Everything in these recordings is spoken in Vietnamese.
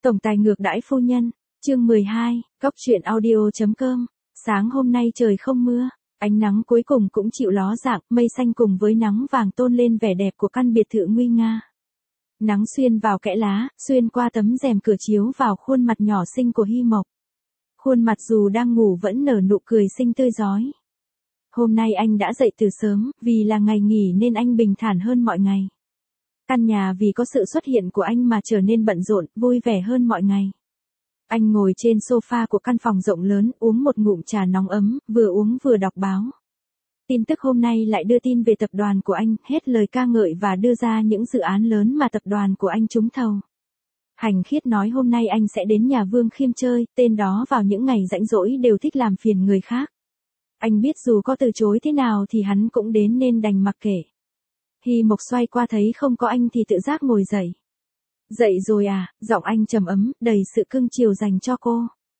Tổng tài ngược đãi phu nhân, chương 12, Cóc truyện audio.com. Sáng hôm nay trời không mưa, ánh nắng cuối cùng cũng chịu ló dạng, mây xanh cùng với nắng vàng tôn lên vẻ đẹp của căn biệt thự nguy nga. Nắng xuyên vào kẽ lá, xuyên qua tấm rèm cửa chiếu vào khuôn mặt nhỏ xinh của Hy Mộc. Khuôn mặt dù đang ngủ vẫn nở nụ cười xinh tươi rói. Hôm nay anh đã dậy từ sớm, vì là ngày nghỉ nên anh bình thản hơn mọi ngày. Căn nhà vì có sự xuất hiện của anh mà trở nên bận rộn, vui vẻ hơn mọi ngày. Anh ngồi trên sofa của căn phòng rộng lớn, uống một ngụm trà nóng ấm, vừa uống vừa đọc báo. Tin tức hôm nay lại đưa tin về tập đoàn của anh, hết lời ca ngợi và đưa ra những dự án lớn mà tập đoàn của anh trúng thầu. Hành Khiết nói hôm nay anh sẽ đến nhà Vương Khiêm chơi, tên đó vào những ngày rảnh rỗi đều thích làm phiền người khác. Anh biết dù có từ chối thế nào thì hắn cũng đến nên đành mặc kệ. Hy Mộc xoay qua thấy không có anh thì tự giác ngồi dậy. Dậy rồi à, giọng anh trầm ấm, đầy sự cưng chiều dành cho cô.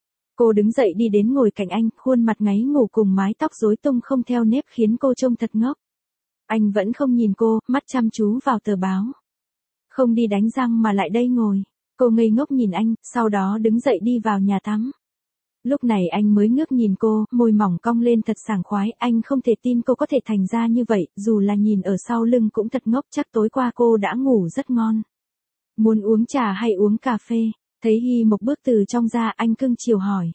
Cô đứng dậy đi đến ngồi cạnh anh, khuôn mặt ngáy ngủ cùng mái tóc rối tung không theo nếp khiến cô trông thật ngốc. Anh vẫn không nhìn cô, mắt chăm chú vào tờ báo. Không đi đánh răng mà lại đây ngồi. Cô ngây ngốc nhìn anh, sau đó đứng dậy đi vào nhà tắm. Lúc này anh mới ngước nhìn cô, môi mỏng cong lên thật sảng khoái, anh không thể tin cô có thể thành ra như vậy, dù là nhìn ở sau lưng cũng thật ngốc, chắc tối qua cô đã ngủ rất ngon. Muốn uống trà hay uống cà phê? Thấy Hy Mộc bước từ trong ra, anh cưng chiều hỏi.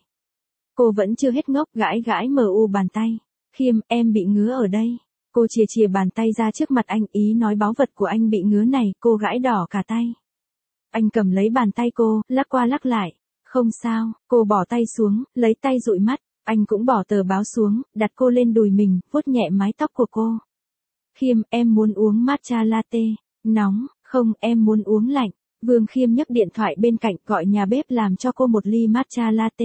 Cô vẫn chưa hết ngốc, gãi gãi mờ u bàn tay. Khiêm, em bị ngứa ở đây. Cô chìa chìa bàn tay ra trước mặt anh, ý nói báu vật của anh bị ngứa này, cô gãi đỏ cả tay. Anh cầm lấy bàn tay cô, lắc qua lắc lại. Không sao, cô bỏ tay xuống, lấy tay dụi mắt, anh cũng bỏ tờ báo xuống, đặt cô lên đùi mình, vuốt nhẹ mái tóc của cô. Khiêm, em muốn uống matcha latte, nóng, không, em muốn uống lạnh. Vương Khiêm nhấc điện thoại bên cạnh gọi nhà bếp làm cho cô một ly matcha latte.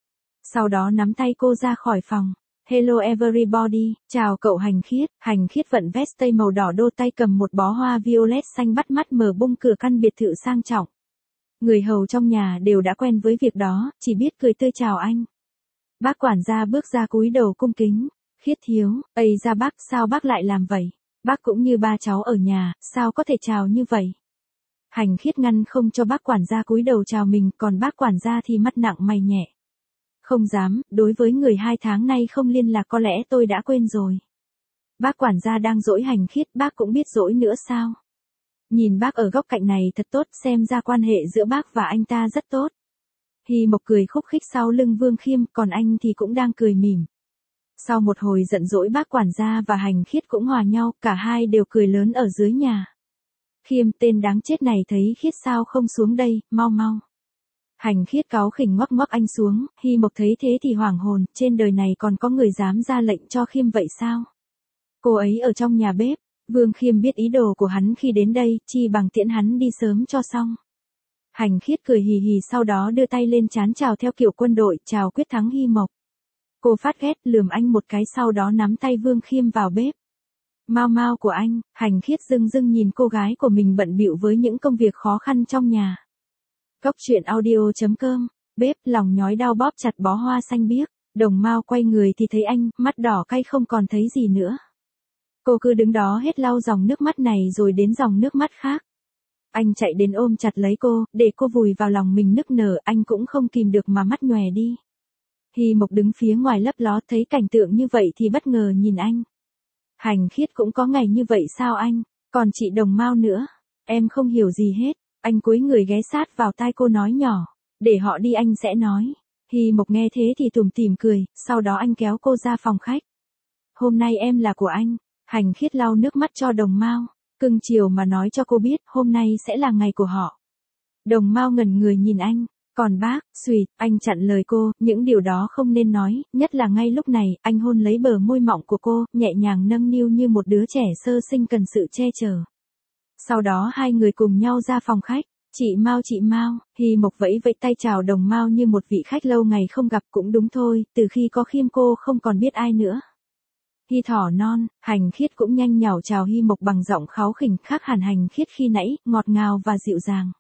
Sau đó nắm tay cô ra khỏi phòng. Hello everybody, chào cậu Hành Khiết vận vest tây màu đỏ đô tay cầm một bó hoa violet xanh bắt mắt mở bung cửa căn biệt thự sang trọng. Người hầu trong nhà đều đã quen với việc đó, chỉ biết cười tươi chào anh. Bác quản gia bước ra cúi đầu cung kính. Khiết thiếu, ây ra bác, sao bác lại làm vậy? Bác cũng như ba cháu ở nhà, sao có thể chào như vậy? Hành Khiết ngăn không cho bác quản gia cúi đầu chào mình, còn bác quản gia thì mắt nặng mày nhẹ. Không dám, đối với người 2 tháng nay không liên lạc có lẽ tôi đã quên rồi. Bác quản gia đang dỗi Hành Khiết, bác cũng biết dỗi nữa sao? Nhìn bác ở góc cạnh này thật tốt, xem ra quan hệ giữa bác và anh ta rất tốt. Hy Mộc cười khúc khích sau lưng Vương Khiêm, còn anh thì cũng đang cười mỉm. Sau một hồi giận dỗi bác quản gia và Hành Khiết cũng hòa nhau, cả hai đều cười lớn ở dưới nhà. Khiêm, tên đáng chết này thấy Khiết sao không xuống đây, mau mau. Hành Khiết cáu khỉnh ngoắc ngoắc anh xuống, Hy Mộc thấy thế thì hoảng hồn, trên đời này còn có người dám ra lệnh cho Khiêm vậy sao? Cô ấy ở trong nhà bếp. Vương Khiêm biết ý đồ của hắn khi đến đây, chi bằng tiễn hắn đi sớm cho xong. Hành Khiết cười hì hì sau đó đưa tay lên trán chào theo kiểu quân đội, chào quyết thắng Hy Mộc. Cô phát ghét lườm anh một cái sau đó nắm tay Vương Khiêm vào bếp. Mau mau của anh, Hành Khiết dưng dưng nhìn cô gái của mình bận bịu với những công việc khó khăn trong nhà. Cóc truyện audio.com, bếp lòng nhói đau bóp chặt bó hoa xanh biếc, Đồng Mao quay người thì thấy anh, mắt đỏ cay không còn thấy gì nữa. Cô cứ đứng đó hết lau dòng nước mắt này rồi đến dòng nước mắt khác. Anh chạy đến ôm chặt lấy cô, để cô vùi vào lòng mình nức nở, anh cũng không kìm được mà mắt nhòe đi. Hy Mộc đứng phía ngoài lấp ló thấy cảnh tượng như vậy thì bất ngờ nhìn anh. Hành Khiết cũng có ngày như vậy sao anh, còn chị Đồng Mao nữa, em không hiểu gì hết. Anh cúi người ghé sát vào tai cô nói nhỏ, để họ đi anh sẽ nói. Hy Mộc nghe thế thì tủm tỉm cười, sau đó anh kéo cô ra phòng khách. Hôm nay em là của anh. Hành Khiết lau nước mắt cho Đồng Mao, cưng chiều mà nói cho cô biết hôm nay sẽ là ngày của họ. Đồng Mao ngẩn người nhìn anh, còn bác, xuỵt, anh chặn lời cô, những điều đó không nên nói, nhất là ngay lúc này, anh hôn lấy bờ môi mọng của cô, nhẹ nhàng nâng niu như một đứa trẻ sơ sinh cần sự che chở. Sau đó hai người cùng nhau ra phòng khách. Chị Mao, Hy Mộc vẫy vẫy tay chào Đồng Mao như một vị khách lâu ngày không gặp, cũng đúng thôi, từ khi có Khiêm cô không còn biết ai nữa. Hy thỏ non, Hành Khiết cũng nhanh nhảu chào Hy Mộc bằng giọng kháu khỉnh khác hẳn Hành Khiết khi nãy, ngọt ngào và dịu dàng.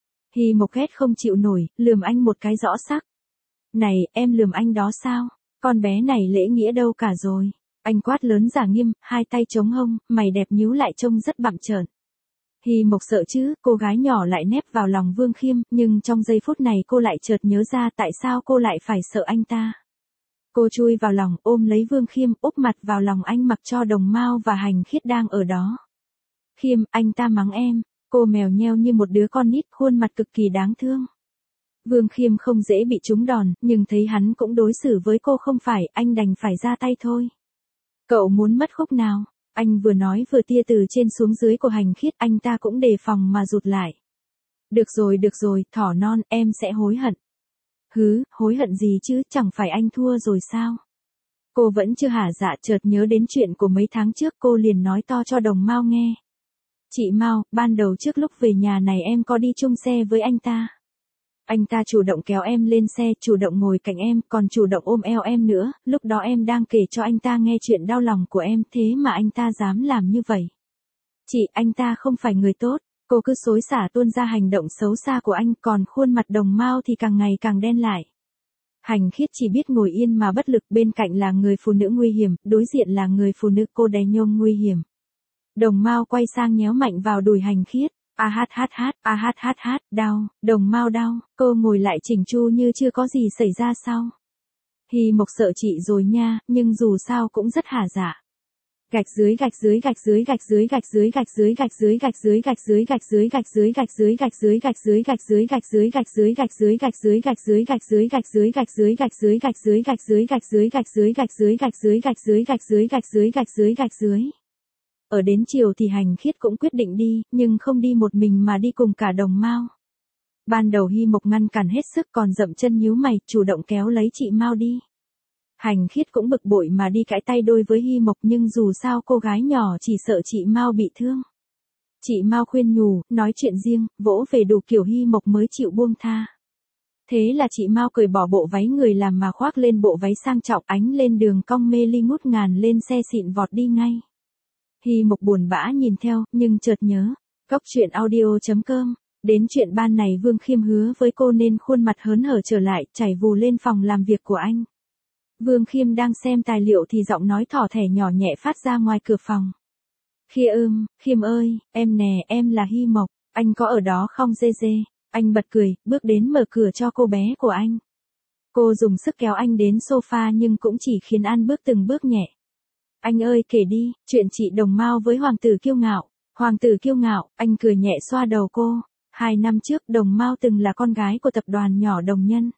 Hy Mộc ghét không chịu nổi, lườm anh một cái rõ sắc. Này, em lườm anh đó sao? Con bé này lễ nghĩa đâu cả rồi. Anh quát lớn giả nghiêm, hai tay chống hông, mày đẹp nhíu lại trông rất bặm trợn. Hi Mộc sợ chứ, cô gái nhỏ lại nép vào lòng Vương Khiêm, nhưng trong giây phút này cô lại chợt nhớ ra tại sao cô lại phải sợ anh ta. Cô chui vào lòng, ôm lấy Vương Khiêm, úp mặt vào lòng anh mặc cho Đồng Mao và Hành Khiết đang ở đó. Khiêm, anh ta mắng em. Cô mèo nheo như một đứa con nít, khuôn mặt cực kỳ đáng thương. Vương Khiêm không dễ bị trúng đòn, nhưng thấy hắn cũng đối xử với cô không phải, anh đành phải ra tay thôi. Cậu muốn mất khúc nào? Anh vừa nói vừa tia từ trên xuống dưới của Hành Khiết, anh ta cũng đề phòng mà rụt lại. Được rồi, thỏ non, em sẽ hối hận. Hứ, hối hận gì chứ, chẳng phải anh thua rồi sao? Cô vẫn chưa hả dạ, chợt nhớ đến chuyện của mấy tháng trước, cô liền nói to cho Đồng Mao nghe. Chị Mao, ban đầu trước lúc về nhà này em có đi chung xe với anh ta. Anh ta chủ động kéo em lên xe, chủ động ngồi cạnh em, còn chủ động ôm eo em nữa, lúc đó em đang kể cho anh ta nghe chuyện đau lòng của em, thế mà anh ta dám làm như vậy. Chị, anh ta không phải người tốt, cô cứ xối xả tuôn ra hành động xấu xa của anh, còn khuôn mặt Đồng Mao thì càng ngày càng đen lại. Hành Khiết chỉ biết ngồi yên mà bất lực, bên cạnh là người phụ nữ nguy hiểm, đối diện là người phụ nữ cô đè nhôm nguy hiểm. Đồng Mao quay sang nhéo mạnh vào đùi Hành Khiết. Đau, Đồng Mao đau, cô ngồi lại chỉnh chu như chưa có gì xảy ra sao. Hi Mộc sợ chị rồi nha, nhưng dù sao cũng rất hả dạ. Gạch dưới. Ở đến chiều thì Hành Khiết cũng quyết định đi, nhưng không đi một mình mà đi cùng cả Đồng Mao. Ban đầu Hi Mộc ngăn cản hết sức, còn dậm chân nhíu mày, chủ động kéo lấy chị Mao đi. Hành Khiết cũng bực bội mà đi cãi tay đôi với Hi Mộc, nhưng dù sao cô gái nhỏ chỉ sợ chị Mao bị thương. Chị Mao khuyên nhủ, nói chuyện riêng, vỗ về đủ kiểu Hi Mộc mới chịu buông tha. Thế là chị Mao cởi bỏ bộ váy người làm mà khoác lên bộ váy sang trọng, ánh lên đường cong mê ly ngút ngàn, lên xe xịn vọt đi ngay. Hi Mộc buồn bã nhìn theo, nhưng chợt nhớ, Cóc truyện audio.com, đến chuyện ban này Vương Khiêm hứa với cô nên khuôn mặt hớn hở trở lại, chảy vù lên phòng làm việc của anh. Vương Khiêm đang xem tài liệu thì giọng nói thỏ thẻ nhỏ nhẹ phát ra ngoài cửa phòng. Khiêm ơi, em nè, em là Hi Mộc, anh có ở đó không dê dê? Anh bật cười, bước đến mở cửa cho cô bé của anh. Cô dùng sức kéo anh đến sofa nhưng cũng chỉ khiến anh bước từng bước nhẹ. Anh ơi kể đi, chuyện chị Đồng Mao với Hoàng tử kiêu ngạo. Hoàng tử kiêu ngạo, anh cười nhẹ xoa đầu cô. 2 năm trước Đồng Mao từng là con gái của tập đoàn nhỏ Đồng Nhân.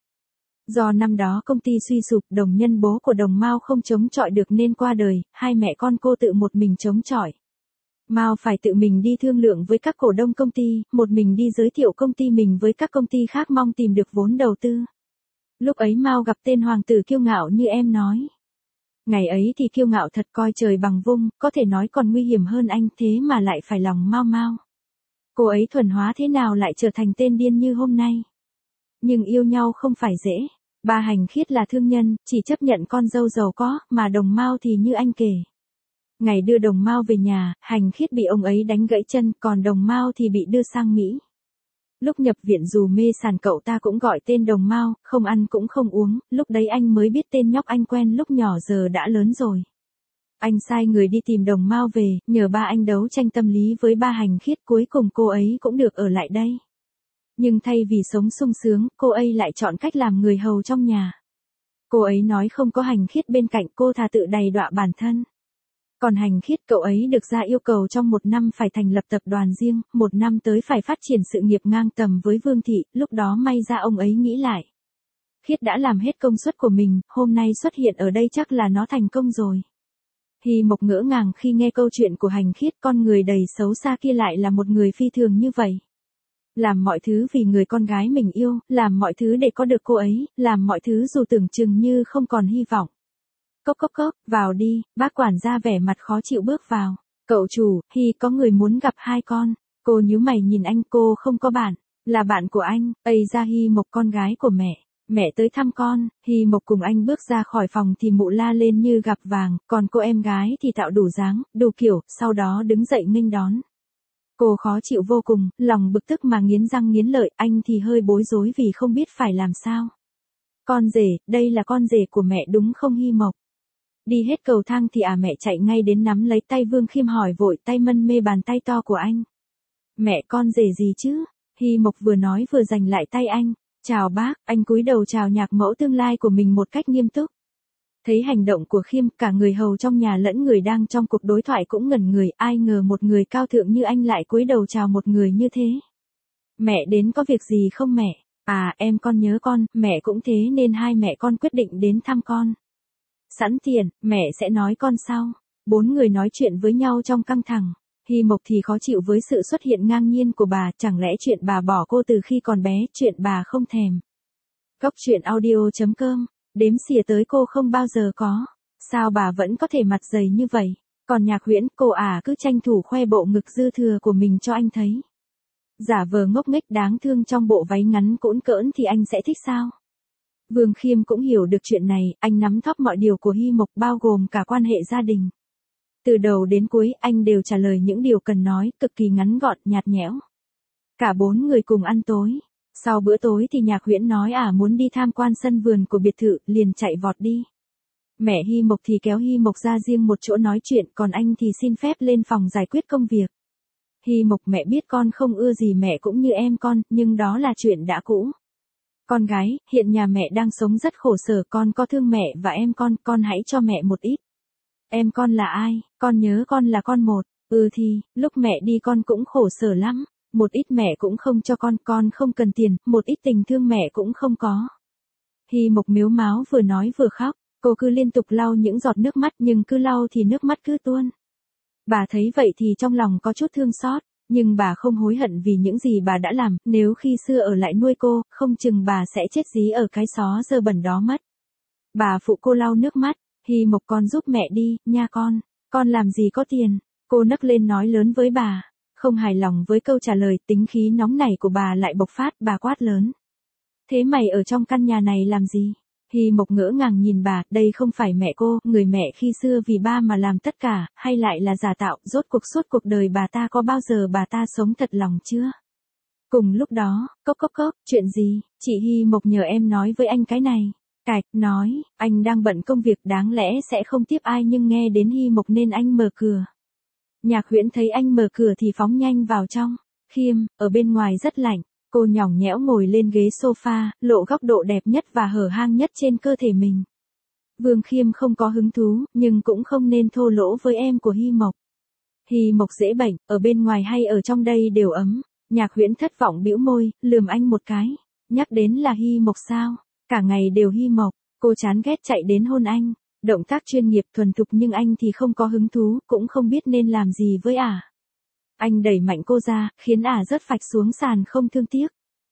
Do năm đó công ty suy sụp, Đồng Nhân bố của Đồng Mao không chống chọi được nên qua đời, hai mẹ con cô tự một mình chống chọi. Mao phải tự mình đi thương lượng với các cổ đông công ty, một mình đi giới thiệu công ty mình với các công ty khác mong tìm được vốn đầu tư. Lúc ấy Mao gặp tên hoàng tử kiêu ngạo như em nói. Ngày ấy thì kiêu ngạo thật, coi trời bằng vung, có thể nói còn nguy hiểm hơn anh, thế mà lại phải lòng Mao. Cô ấy thuần hóa thế nào lại trở thành tên điên như hôm nay. Nhưng yêu nhau không phải dễ. Ba Hành Khiết là thương nhân, chỉ chấp nhận con dâu giàu có, mà Đồng Mao thì như anh kể. Ngày đưa Đồng Mao về nhà, Hành Khiết bị ông ấy đánh gãy chân, còn Đồng Mao thì bị đưa sang Mỹ. Lúc nhập viện dù mê sàn cậu ta cũng gọi tên Đồng Mao, không ăn cũng không uống, lúc đấy anh mới biết tên nhóc anh quen lúc nhỏ giờ đã lớn rồi. Anh sai người đi tìm Đồng Mao về, nhờ ba anh đấu tranh tâm lý với ba Hành Khiết, cuối cùng cô ấy cũng được ở lại đây. Nhưng thay vì sống sung sướng, cô ấy lại chọn cách làm người hầu trong nhà. Cô ấy nói không có Hành Khiết bên cạnh, cô thà tự đày đọa bản thân. Còn Hành Khiết, cậu ấy được ra yêu cầu trong 1 năm phải thành lập tập đoàn riêng, 1 năm tới phải phát triển sự nghiệp ngang tầm với Vương Thị, lúc đó may ra ông ấy nghĩ lại. Khiết đã làm hết công suất của mình, hôm nay xuất hiện ở đây chắc là nó thành công rồi. Hi Mộc ngỡ ngàng khi nghe câu chuyện của Hành Khiết, con người đầy xấu xa kia lại là một người phi thường như vậy. Làm mọi thứ vì người con gái mình yêu, làm mọi thứ để có được cô ấy, làm mọi thứ dù tưởng chừng như không còn hy vọng. Cốc, vào đi, bác quản gia vẻ mặt khó chịu bước vào. Cậu chủ, Hi có người muốn gặp hai con. Cô nhíu mày nhìn anh, cô không có bạn, là bạn của anh. Ây ra Hi Mộc con gái của mẹ tới thăm con. Hi Mộc cùng anh bước ra khỏi phòng thì mụ la lên như gặp vàng, còn cô em gái thì tạo đủ dáng, đủ kiểu, sau đó đứng dậy nghênh đón. Cô khó chịu vô cùng, lòng bực tức mà nghiến răng nghiến lợi, anh thì hơi bối rối vì không biết phải làm sao. Con rể, đây là con rể của mẹ đúng không Hi Mộc? Đi hết cầu thang thì mẹ chạy ngay đến nắm lấy tay Vương Khiêm hỏi vội, tay mân mê bàn tay to của anh. Mẹ con rể gì chứ? Hy Mộc vừa nói vừa giành lại tay anh. Chào bác, anh cúi đầu chào nhạc mẫu tương lai của mình một cách nghiêm túc. Thấy hành động của Khiêm, cả người hầu trong nhà lẫn người đang trong cuộc đối thoại cũng ngẩn người, ai ngờ một người cao thượng như anh lại cúi đầu chào một người như thế. Mẹ đến có việc gì không mẹ? À, em con nhớ con, mẹ cũng thế nên hai mẹ con quyết định đến thăm con. Sẵn tiện, mẹ sẽ nói con sau. Bốn người nói chuyện với nhau trong căng thẳng. Hy Mộc thì khó chịu với sự xuất hiện ngang nhiên của bà, chẳng lẽ chuyện bà bỏ cô từ khi còn bé, chuyện bà không thèm. Góc truyện audio.com, đếm xỉa tới cô không bao giờ có. Sao bà vẫn có thể mặt dày như vậy? Còn Nhạc Huyễn, cô cứ tranh thủ khoe bộ ngực dư thừa của mình cho anh thấy. Giả vờ ngốc nghếch đáng thương trong bộ váy ngắn cũn cỡn thì anh sẽ thích sao? Vương Khiêm cũng hiểu được chuyện này, anh nắm thóp mọi điều của Hy Mộc bao gồm cả quan hệ gia đình. Từ đầu đến cuối anh đều trả lời những điều cần nói, cực kỳ ngắn gọn, nhạt nhẽo. Cả bốn người cùng ăn tối. Sau bữa tối thì Nhạc Huyễn nói muốn đi tham quan sân vườn của biệt thự, liền chạy vọt đi. Mẹ Hy Mộc thì kéo Hy Mộc ra riêng một chỗ nói chuyện, còn anh thì xin phép lên phòng giải quyết công việc. Hy Mộc, mẹ biết con không ưa gì mẹ cũng như em con, nhưng đó là chuyện đã cũ. Con gái, hiện nhà mẹ đang sống rất khổ sở, con có thương mẹ và em con hãy cho mẹ một ít. Em con là ai? Con nhớ con là con một. Thì, lúc mẹ đi con cũng khổ sở lắm. Một ít mẹ cũng không cho con không cần tiền, một ít tình thương mẹ cũng không có. Hy Mộc mếu máo vừa nói vừa khóc, cô cứ liên tục lau những giọt nước mắt nhưng cứ lau thì nước mắt cứ tuôn. Bà thấy vậy thì trong lòng có chút thương xót, nhưng bà không hối hận vì những gì bà đã làm, nếu khi xưa ở lại nuôi cô, không chừng bà sẽ chết dí ở cái xó dơ bẩn đó mất. Bà phụ cô lau nước mắt, Hy Mộc con giúp mẹ đi, nha con làm gì có tiền, cô nấc lên nói lớn với bà. Không hài lòng với câu trả lời, tính khí nóng nảy của bà lại bộc phát, bà quát lớn. Thế mày ở trong căn nhà này làm gì? Hy Mộc ngỡ ngàng nhìn bà, đây không phải mẹ cô, người mẹ khi xưa vì ba mà làm tất cả, hay lại là giả tạo, rốt cuộc suốt cuộc đời bà ta có bao giờ bà ta sống thật lòng chưa? Cùng lúc đó, cốc, chuyện gì, chị Hy Mộc nhờ em nói với anh cái này. Cạch, nói, anh đang bận công việc đáng lẽ sẽ không tiếp ai nhưng nghe đến Hy Mộc nên anh mở cửa. Nhạc Huyễn thấy anh mở cửa thì phóng nhanh vào trong. Khiêm, ở bên ngoài rất lạnh. Cô nhõng nhẽo ngồi lên ghế sofa, lộ góc độ đẹp nhất và hở hang nhất trên cơ thể mình. Vương Khiêm không có hứng thú, nhưng cũng không nên thô lỗ với em của Hy Mộc. Hy Mộc dễ bệnh, ở bên ngoài hay ở trong đây đều ấm. Nhạc Huyễn thất vọng bĩu môi, lườm anh một cái. Nhắc đến là Hy Mộc sao? Cả ngày đều Hy Mộc, cô chán ghét chạy đến hôn anh. Động tác chuyên nghiệp thuần thục nhưng anh thì không có hứng thú, cũng không biết nên làm gì với Anh đẩy mạnh cô ra, khiến rớt phạch xuống sàn không thương tiếc.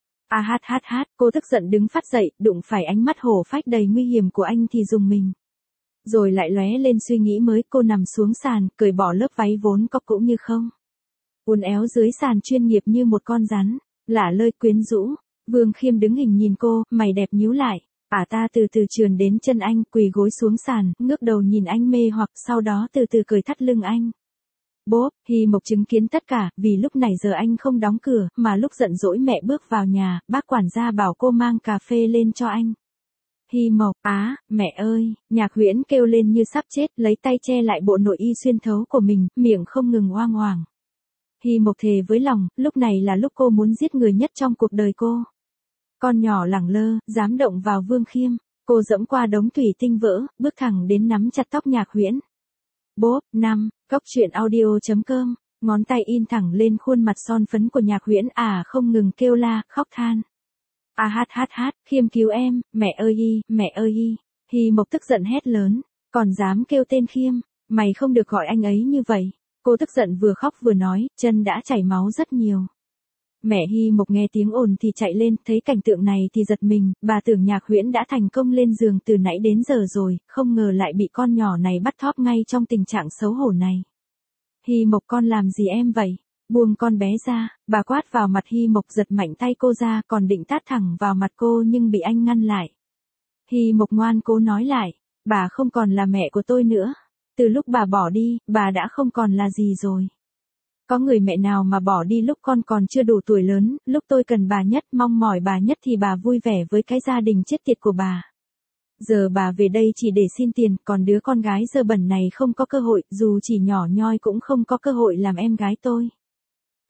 Cô tức giận đứng phát dậy, đụng phải ánh mắt hổ phách đầy nguy hiểm của anh thì rùng mình. Rồi lại lóe lên suy nghĩ mới, cô nằm xuống sàn, cởi bỏ lớp váy vốn có cũng như không. Uốn éo dưới sàn chuyên nghiệp như một con rắn, lả lơi quyến rũ. Vương Khiêm đứng hình nhìn cô, mày đẹp nhíu lại. Ta từ từ trườn đến chân anh, quỳ gối xuống sàn, ngước đầu nhìn anh mê hoặc, sau đó từ từ cởi thắt lưng anh. Bốp, Hy Mộc chứng kiến tất cả, vì lúc này giờ anh không đóng cửa, mà lúc giận dỗi mẹ bước vào nhà, bác quản gia bảo cô mang cà phê lên cho anh. Hy Mộc, mẹ ơi, Nhạc Huyễn kêu lên như sắp chết, lấy tay che lại bộ nội y xuyên thấu của mình, miệng không ngừng oang oảng. Hy Mộc thề với lòng, lúc này là lúc cô muốn giết người nhất trong cuộc đời cô. Con nhỏ lẳng lơ, dám động vào Vương Khiêm, cô dẫm qua đống thủy tinh vỡ, bước thẳng đến nắm chặt tóc Nhạc Huyễn. Bốp, Góc truyện audio.com, ngón tay in thẳng lên khuôn mặt son phấn của Nhạc Huyễn, không ngừng kêu la, khóc than. Khiêm cứu em, mẹ ơi. Hy Mộc tức giận hét lớn, còn dám kêu tên Khiêm, mày không được gọi anh ấy như vậy. Cô tức giận vừa khóc vừa nói, chân đã chảy máu rất nhiều. Mẹ Hy Mộc nghe tiếng ồn thì chạy lên, thấy cảnh tượng này thì giật mình, bà tưởng Nhạc Huyễn đã thành công lên giường từ nãy đến giờ rồi, không ngờ lại bị con nhỏ này bắt thóp ngay trong tình trạng xấu hổ này. Hy Mộc, con làm gì em vậy? Buông con bé ra, bà quát vào mặt Hy Mộc, giật mạnh tay cô ra, còn định tát thẳng vào mặt cô nhưng bị anh ngăn lại. Hy Mộc ngoan cố nói lại, bà không còn là mẹ của tôi nữa. Từ lúc bà bỏ đi, bà đã không còn là gì rồi. Có người mẹ nào mà bỏ đi lúc con còn chưa đủ tuổi lớn, lúc tôi cần bà nhất, mong mỏi bà nhất thì bà vui vẻ với cái gia đình chết tiệt của bà. Giờ bà về đây chỉ để xin tiền, còn đứa con gái dơ bẩn này không có cơ hội, dù chỉ nhỏ nhoi cũng không có cơ hội làm em gái tôi.